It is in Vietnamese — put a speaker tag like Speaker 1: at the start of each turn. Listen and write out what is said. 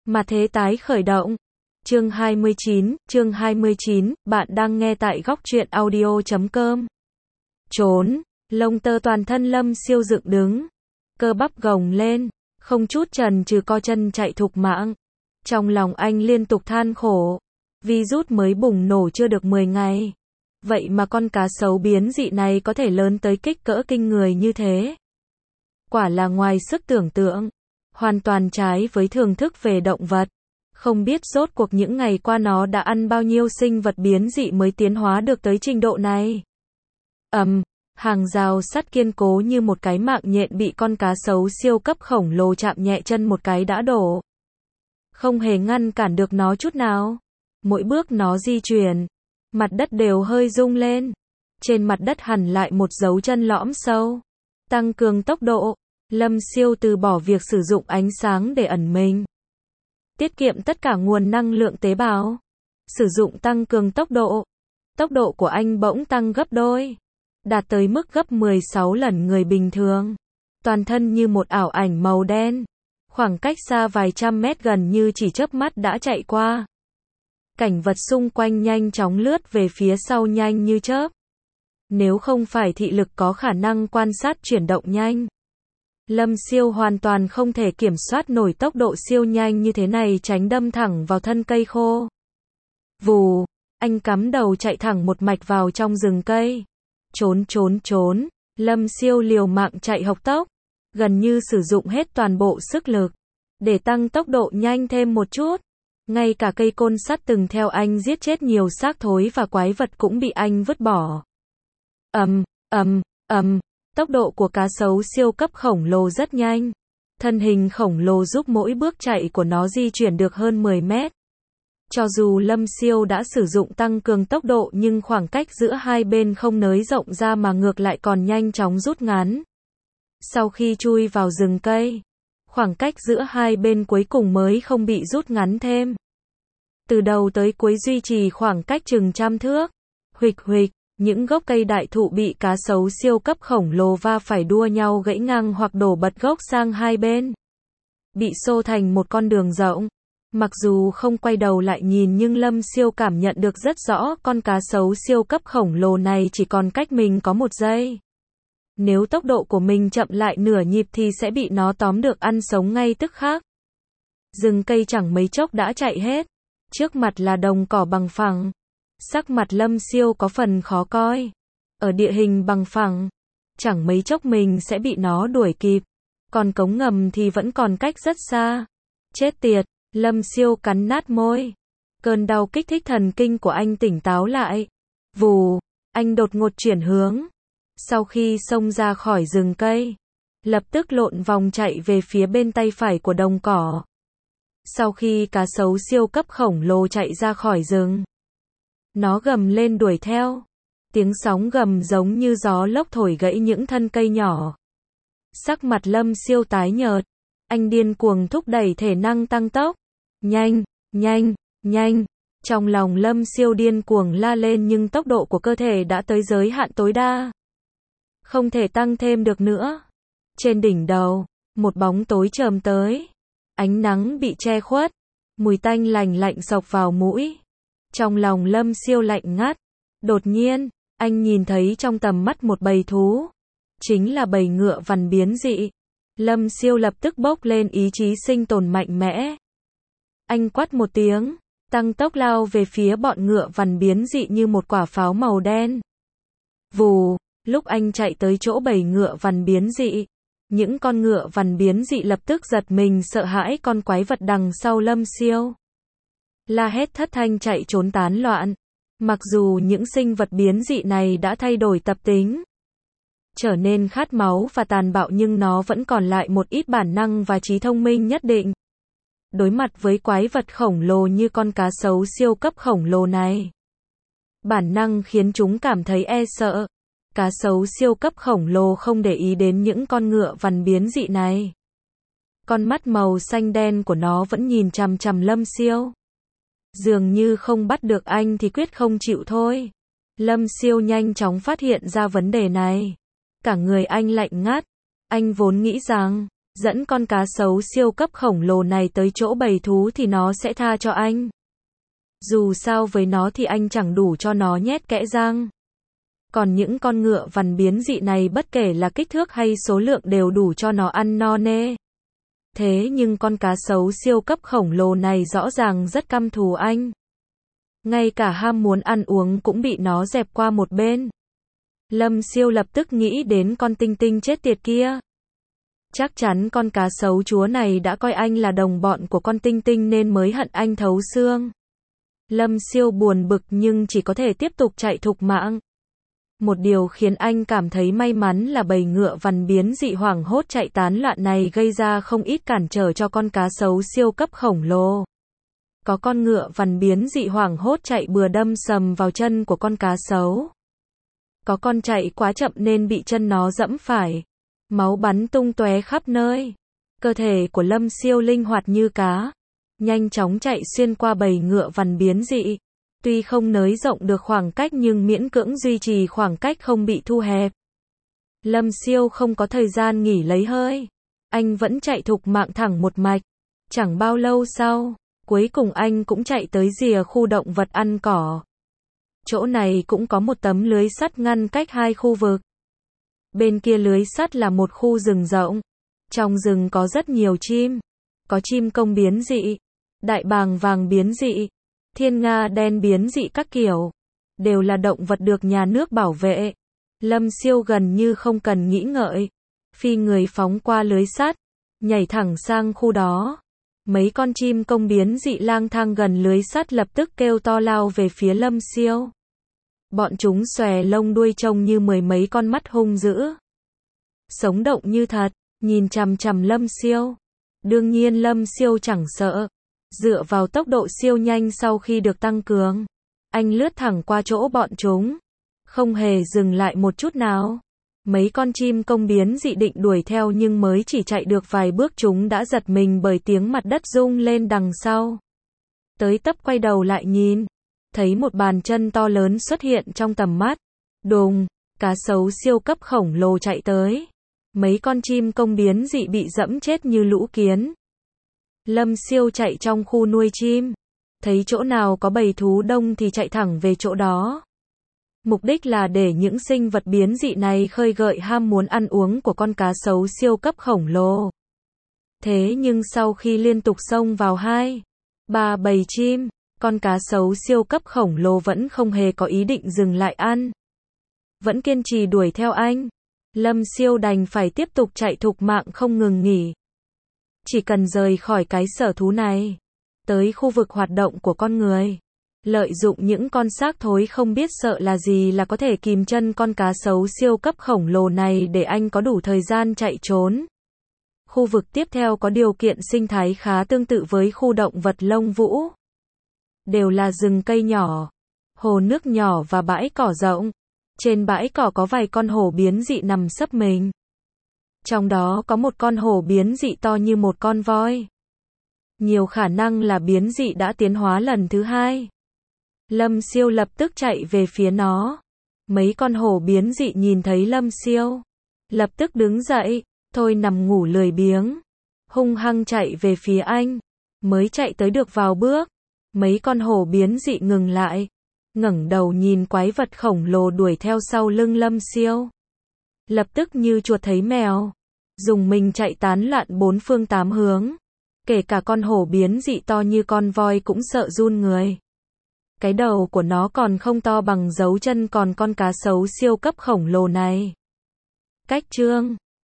Speaker 1: Mà thế tái khởi động. Chương 29, bạn đang nghe tại góc truyện audio.com. Trốn, lông tơ toàn thân Lâm Siêu dựng đứng, cơ bắp gồng lên, không chút chần chừ co chân chạy thục mạng. Trong lòng anh liên tục than khổ, virus mới bùng nổ chưa được 10 ngày. Vậy mà con cá sấu biến dị này có thể lớn tới kích cỡ kinh người như thế. Quả là ngoài sức tưởng tượng, hoàn toàn trái với thưởng thức về động vật. Không biết rốt cuộc những ngày qua nó đã ăn bao nhiêu sinh vật biến dị mới tiến hóa được tới trình độ này. Hàng rào sắt kiên cố như một cái mạng nhện bị con cá sấu siêu cấp khổng lồ chạm nhẹ chân một cái đã đổ. Không hề ngăn cản được nó chút nào. Mỗi bước nó di chuyển, mặt đất đều hơi rung lên. Trên mặt đất hằn lại một dấu chân lõm sâu. Tăng cường tốc độ, Lâm Siêu từ bỏ việc sử dụng ánh sáng để ẩn mình. Tiết kiệm tất cả nguồn năng lượng tế bào. Sử dụng tăng cường tốc độ. Tốc độ của anh bỗng tăng gấp đôi. Đạt tới mức gấp 16 lần người bình thường. Toàn thân như một ảo ảnh màu đen. Khoảng cách xa vài trăm mét gần như chỉ chớp mắt đã chạy qua. Cảnh vật xung quanh nhanh chóng lướt về phía sau nhanh như chớp. Nếu không phải thị lực có khả năng quan sát chuyển động nhanh, Lâm Siêu hoàn toàn không thể kiểm soát nổi tốc độ siêu nhanh như thế này, tránh đâm thẳng vào thân cây khô. Vù, anh cắm đầu chạy thẳng một mạch vào trong rừng cây. Trốn, Lâm Siêu liều mạng chạy hộc tốc, gần như sử dụng hết toàn bộ sức lực, để tăng tốc độ nhanh thêm một chút. Ngay cả cây côn sắt từng theo anh giết chết nhiều xác thối và quái vật cũng bị anh vứt bỏ. Tốc độ của cá sấu siêu cấp khổng lồ rất nhanh. Thân hình khổng lồ giúp mỗi bước chạy của nó di chuyển được hơn 10 mét. Cho dù Lâm Siêu đã sử dụng tăng cường tốc độ nhưng khoảng cách giữa hai bên không nới rộng ra mà ngược lại còn nhanh chóng rút ngắn. Sau khi chui vào rừng cây, khoảng cách giữa hai bên cuối cùng mới không bị rút ngắn thêm. Từ đầu tới cuối duy trì khoảng cách chừng 100 thước. Huỵch, những gốc cây đại thụ bị cá sấu siêu cấp khổng lồ va phải đua nhau gãy ngang hoặc đổ bật gốc sang hai bên. Bị xô thành một con đường rộng. Mặc dù không quay đầu lại nhìn nhưng Lâm Siêu cảm nhận được rất rõ con cá sấu siêu cấp khổng lồ này chỉ còn cách mình có 1 giây. Nếu tốc độ của mình chậm lại nửa nhịp thì sẽ bị nó tóm được ăn sống ngay tức khắc. Rừng cây chẳng mấy chốc đã chạy hết. Trước mặt là đồng cỏ bằng phẳng. Sắc mặt Lâm Siêu có phần khó coi. Ở địa hình bằng phẳng, chẳng mấy chốc mình sẽ bị nó đuổi kịp. Còn cống ngầm thì vẫn còn cách rất xa. Chết tiệt, Lâm Siêu cắn nát môi. Cơn đau kích thích thần kinh của anh tỉnh táo lại. Vù, anh đột ngột chuyển hướng. Sau khi xông ra khỏi rừng cây, lập tức lộn vòng chạy về phía bên tay phải của đồng cỏ. Sau khi cá sấu siêu cấp khổng lồ chạy ra khỏi rừng, nó gầm lên đuổi theo. Tiếng sóng gầm giống như gió lốc thổi gãy những thân cây nhỏ. Sắc mặt Lâm Siêu tái nhợt. Anh điên cuồng thúc đẩy thể năng tăng tốc. Nhanh. Trong lòng Lâm Siêu điên cuồng la lên nhưng tốc độ của cơ thể đã tới giới hạn tối đa. Không thể tăng thêm được nữa. Trên đỉnh đầu, một bóng tối chồm tới. Ánh nắng bị che khuất. Mùi tanh lành lạnh xộc vào mũi. Trong lòng Lâm Siêu lạnh ngắt. Đột nhiên, anh nhìn thấy trong tầm mắt một bầy thú. Chính là bầy ngựa vằn biến dị. Lâm Siêu lập tức bốc lên ý chí sinh tồn mạnh mẽ. Anh quát một tiếng, tăng tốc lao về phía bọn ngựa vằn biến dị như một quả pháo màu đen. Vù, lúc anh chạy tới chỗ bầy ngựa vằn biến dị, những con ngựa vằn biến dị lập tức giật mình sợ hãi con quái vật đằng sau Lâm Siêu. La hét thất thanh chạy trốn tán loạn. Mặc dù những sinh vật biến dị này đã thay đổi tập tính, trở nên khát máu và tàn bạo nhưng nó vẫn còn lại một ít bản năng và trí thông minh nhất định. Đối mặt với quái vật khổng lồ như con cá sấu siêu cấp khổng lồ này, bản năng khiến chúng cảm thấy e sợ. Cá sấu siêu cấp khổng lồ không để ý đến những con ngựa vằn biến dị này. Con mắt màu xanh đen của nó vẫn nhìn chằm chằm Lâm Siêu. Dường như không bắt được anh thì quyết không chịu thôi. Lâm Siêu nhanh chóng phát hiện ra vấn đề này. Cả người anh lạnh ngắt. Anh vốn nghĩ rằng Dẫn con cá sấu siêu cấp khổng lồ này tới chỗ bầy thú thì nó sẽ tha cho anh. Dù sao với nó thì anh chẳng đủ cho nó nhét kẽ răng. Còn những con ngựa vằn biến dị này bất kể là kích thước hay số lượng đều đủ cho nó ăn no nê. Thế nhưng con cá sấu siêu cấp khổng lồ này rõ ràng rất căm thù anh. Ngay cả ham muốn ăn uống cũng bị nó dẹp qua một bên. Lâm Siêu lập tức nghĩ đến con tinh tinh chết tiệt kia. Chắc chắn con cá sấu chúa này đã coi anh là đồng bọn của con tinh tinh nên mới hận anh thấu xương. Lâm Siêu buồn bực nhưng chỉ có thể tiếp tục chạy thục mạng. Một điều khiến anh cảm thấy may mắn là bầy ngựa vằn biến dị hoảng hốt chạy tán loạn này gây ra không ít cản trở cho con cá sấu siêu cấp khổng lồ. Có con ngựa vằn biến dị hoảng hốt chạy bừa đâm sầm vào chân của con cá sấu. Có con chạy quá chậm nên bị chân nó giẫm phải. Máu bắn tung tóe khắp nơi. Cơ thể của Lâm Siêu linh hoạt như cá, nhanh chóng chạy xuyên qua bầy ngựa vằn biến dị. Tuy không nới rộng được khoảng cách nhưng miễn cưỡng duy trì khoảng cách không bị thu hẹp. Lâm Siêu không có thời gian nghỉ lấy hơi. Anh vẫn chạy thục mạng thẳng một mạch. Chẳng bao lâu sau, cuối cùng anh cũng chạy tới rìa khu động vật ăn cỏ. Chỗ này cũng có một tấm lưới sắt ngăn cách hai khu vực. Bên kia lưới sắt là một khu rừng rộng. Trong rừng có rất nhiều chim. Có chim công biến dị, đại bàng vàng biến dị, thiên nga đen biến dị các kiểu. Đều là động vật được nhà nước bảo vệ. Lâm Siêu gần như không cần nghĩ ngợi. Phi người phóng qua lưới sắt, nhảy thẳng sang khu đó. Mấy con chim công biến dị lang thang gần lưới sắt lập tức kêu to lao về phía Lâm Siêu. Bọn chúng xòe lông đuôi trông như mười mấy con mắt hung dữ. Sống động như thật, nhìn chằm chằm Lâm Siêu. Đương nhiên Lâm Siêu chẳng sợ. Dựa vào tốc độ siêu nhanh sau khi được tăng cường, anh lướt thẳng qua chỗ bọn chúng. Không hề dừng lại một chút nào. Mấy con chim công biến dị định đuổi theo nhưng mới chỉ chạy được vài bước chúng đã giật mình bởi tiếng mặt đất rung lên đằng sau. Tới tấp quay đầu lại nhìn. Thấy một bàn chân to lớn xuất hiện trong tầm mắt. Đùng, cá sấu siêu cấp khổng lồ chạy tới. Mấy con chim công biến dị bị dẫm chết như lũ kiến. Lâm Siêu chạy trong khu nuôi chim. Thấy chỗ nào có bầy thú đông thì chạy thẳng về chỗ đó. Mục đích là để những sinh vật biến dị này khơi gợi ham muốn ăn uống của con cá sấu siêu cấp khổng lồ. Thế nhưng sau khi liên tục xông vào 2-3 bầy chim, con cá sấu siêu cấp khổng lồ vẫn không hề có ý định dừng lại ăn. Vẫn kiên trì đuổi theo anh. Lâm Siêu đành phải tiếp tục chạy thục mạng không ngừng nghỉ. Chỉ cần rời khỏi cái sở thú này, tới khu vực hoạt động của con người, lợi dụng những con xác thối không biết sợ là gì là có thể kìm chân con cá sấu siêu cấp khổng lồ này để anh có đủ thời gian chạy trốn. Khu vực tiếp theo có điều kiện sinh thái khá tương tự với khu động vật lông vũ. Đều là rừng cây nhỏ, hồ nước nhỏ và bãi cỏ rộng. Trên bãi cỏ có vài con hổ biến dị nằm sấp mình. Trong đó có một con hổ biến dị to như một con voi. Nhiều khả năng là biến dị đã tiến hóa lần thứ 2. Lâm Siêu lập tức chạy về phía nó. Mấy con hổ biến dị nhìn thấy Lâm Siêu, lập tức đứng dậy, thôi nằm ngủ lười biếng. Hung hăng chạy về phía anh. Mới chạy tới được vào bước, mấy con hổ biến dị ngừng lại. Ngẩng đầu nhìn quái vật khổng lồ đuổi theo sau lưng Lâm Siêu. Lập tức như chuột thấy mèo, dùng mình chạy tán loạn bốn phương tám hướng. Kể cả con hổ biến dị to như con voi cũng sợ run người. Cái đầu của nó còn không to bằng dấu chân còn con cá sấu siêu cấp khổng lồ này. Cách chương